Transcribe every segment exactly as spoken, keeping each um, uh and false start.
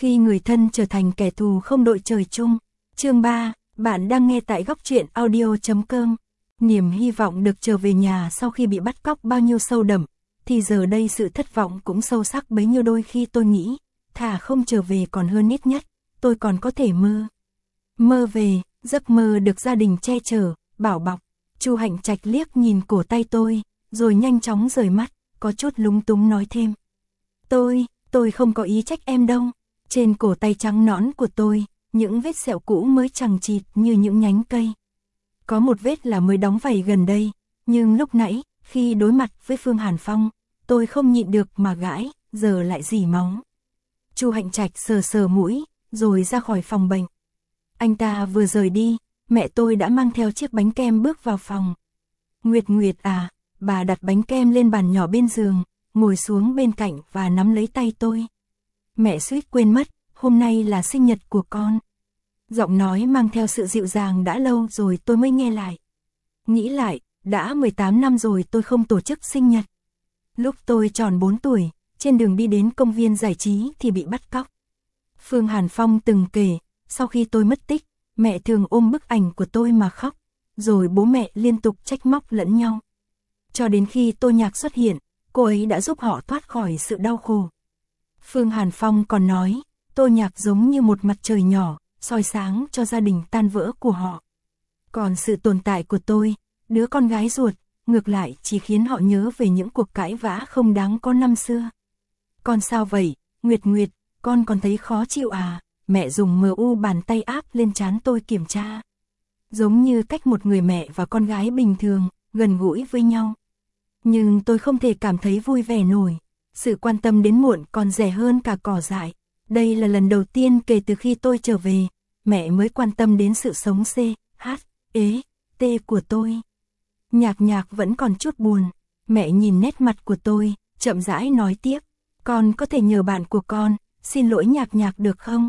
Khi người thân trở thành kẻ thù không đội trời chung. Chương ba, bạn đang nghe tại góc truyện audio chấm com. Niềm hy vọng được trở về nhà sau khi bị bắt cóc bao nhiêu sâu đậm, thì giờ đây sự thất vọng cũng sâu sắc bấy nhiêu. Đôi khi tôi nghĩ, thà không trở về còn hơn, ít nhất tôi còn có thể mơ. Mơ về, giấc mơ được gia đình che chở, bảo bọc. Chu Hạnh Trạch liếc nhìn cổ tay tôi, rồi nhanh chóng rời mắt, có chút lúng túng nói thêm. Tôi, tôi không có ý trách em đâu. Trên cổ tay trắng nõn của tôi, những vết sẹo cũ mới chằng chịt như những nhánh cây. Có một vết là mới đóng vảy gần đây, nhưng lúc nãy, khi đối mặt với Phương Hàn Phong, tôi không nhịn được mà gãi, giờ lại rỉ máu. Chu Hạnh Trạch sờ sờ mũi, rồi ra khỏi phòng bệnh. Anh ta vừa rời đi, mẹ tôi đã mang theo chiếc bánh kem bước vào phòng. Nguyệt Nguyệt à, bà đặt bánh kem lên bàn nhỏ bên giường, ngồi xuống bên cạnh và nắm lấy tay tôi. Mẹ suýt quên mất, hôm nay là sinh nhật của con. Giọng nói mang theo sự dịu dàng đã lâu rồi tôi mới nghe lại. Nghĩ lại, đã mười tám năm rồi tôi không tổ chức sinh nhật. Lúc tôi tròn bốn tuổi, trên đường đi đến công viên giải trí thì bị bắt cóc. Phương Hàn Phong từng kể, sau khi tôi mất tích, mẹ thường ôm bức ảnh của tôi mà khóc, rồi bố mẹ liên tục trách móc lẫn nhau. Cho đến khi Tô Nhạc xuất hiện, cô ấy đã giúp họ thoát khỏi sự đau khổ. Phương Hàn Phong còn nói, Tô Nhạc giống như một mặt trời nhỏ, soi sáng cho gia đình tan vỡ của họ. Còn sự tồn tại của tôi, đứa con gái ruột, ngược lại chỉ khiến họ nhớ về những cuộc cãi vã không đáng có năm xưa. Con sao vậy, Nguyệt Nguyệt, con còn thấy khó chịu à? Mẹ dùng mờ u bàn tay áp lên trán tôi kiểm tra. Giống như cách một người mẹ và con gái bình thường, gần gũi với nhau. Nhưng tôi không thể cảm thấy vui vẻ nổi. Sự quan tâm đến muộn còn rẻ hơn cả cỏ dại. Đây là lần đầu tiên kể từ khi tôi trở về, mẹ mới quan tâm đến sự sống C, H, E, T của tôi. Nhạc Nhạc vẫn còn chút buồn. Mẹ nhìn nét mặt của tôi, chậm rãi nói tiếp. Con có thể nhờ bạn của con, xin lỗi Nhạc Nhạc được không?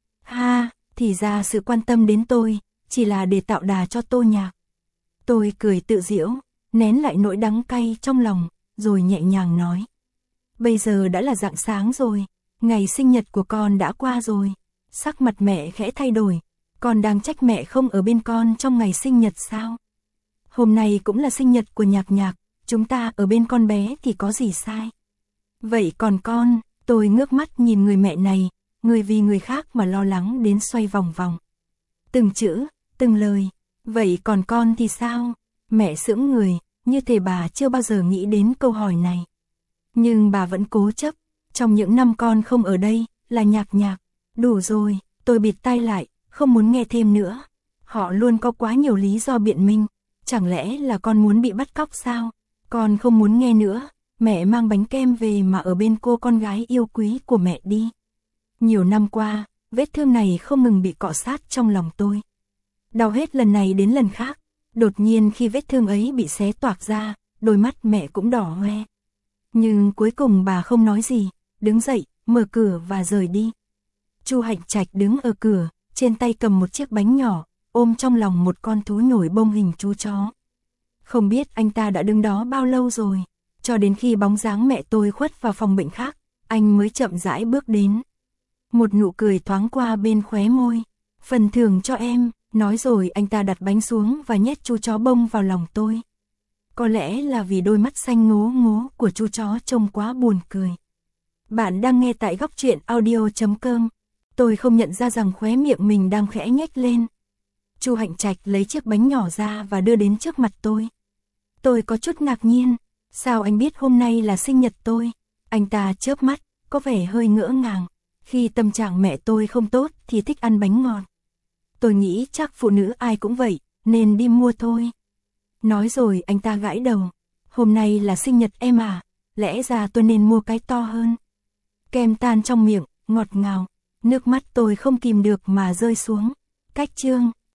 Ha, thì ra sự quan tâm đến tôi, chỉ là để tạo đà cho Tô Nhạc. Tôi cười tự giễu, nén lại nỗi đắng cay trong lòng, rồi nhẹ nhàng nói. Bây giờ đã là rạng sáng rồi, ngày sinh nhật của con đã qua rồi. Sắc mặt mẹ khẽ thay đổi, con đang trách mẹ không ở bên con trong ngày sinh nhật sao? Hôm nay cũng là sinh nhật của Nhạc Nhạc, chúng ta ở bên con bé thì có gì sai? Vậy còn con, tôi ngước mắt nhìn người mẹ này, người vì người khác mà lo lắng đến xoay vòng vòng. Từng chữ, từng lời, vậy còn con thì sao? Mẹ sững người, như thể bà chưa bao giờ nghĩ đến câu hỏi này. Nhưng bà vẫn cố chấp, trong những năm con không ở đây, là Nhạc Nhạc. Đủ rồi, tôi bịt tai lại, không muốn nghe thêm nữa. Họ luôn có quá nhiều lý do biện minh, chẳng lẽ là con muốn bị bắt cóc sao? Con không muốn nghe nữa, mẹ mang bánh kem về mà ở bên cô con gái yêu quý của mẹ đi. Nhiều năm qua, vết thương này không ngừng bị cọ sát trong lòng tôi. Đau hết lần này đến lần khác, đột nhiên khi vết thương ấy bị xé toạc ra, đôi mắt mẹ cũng đỏ hoe. Nhưng cuối cùng bà không nói gì, đứng dậy, mở cửa và rời đi. Chu Hạnh Trạch đứng ở cửa, trên tay cầm một chiếc bánh nhỏ, ôm trong lòng một con thú nhồi bông hình chú chó. Không biết anh ta đã đứng đó bao lâu rồi, cho đến khi bóng dáng mẹ tôi khuất vào phòng bệnh khác, anh mới chậm rãi bước đến. Một nụ cười thoáng qua bên khóe môi. Phần thưởng cho em, nói rồi anh ta đặt bánh xuống và nhét chú chó bông vào lòng tôi. Có lẽ là vì đôi mắt xanh ngố ngố của chú chó trông quá buồn cười. Bạn đang nghe tại góc truyện audio chấm com. Tôi không nhận ra rằng khóe miệng mình đang khẽ nhếch lên. Chu Hạnh Trạch lấy chiếc bánh nhỏ ra và đưa đến trước mặt tôi. Tôi có chút ngạc nhiên. Sao anh biết hôm nay là sinh nhật tôi? Anh ta chớp mắt, có vẻ hơi ngỡ ngàng. Khi tâm trạng mẹ tôi không tốt thì thích ăn bánh ngọt. Tôi nghĩ chắc phụ nữ ai cũng vậy, nên đi mua thôi. Nói rồi anh ta gãi đầu. Hôm nay là sinh nhật em à, lẽ ra tôi nên mua cái to hơn. Kem tan trong miệng, ngọt ngào. Nước mắt tôi không kìm được mà rơi xuống. Cách chương,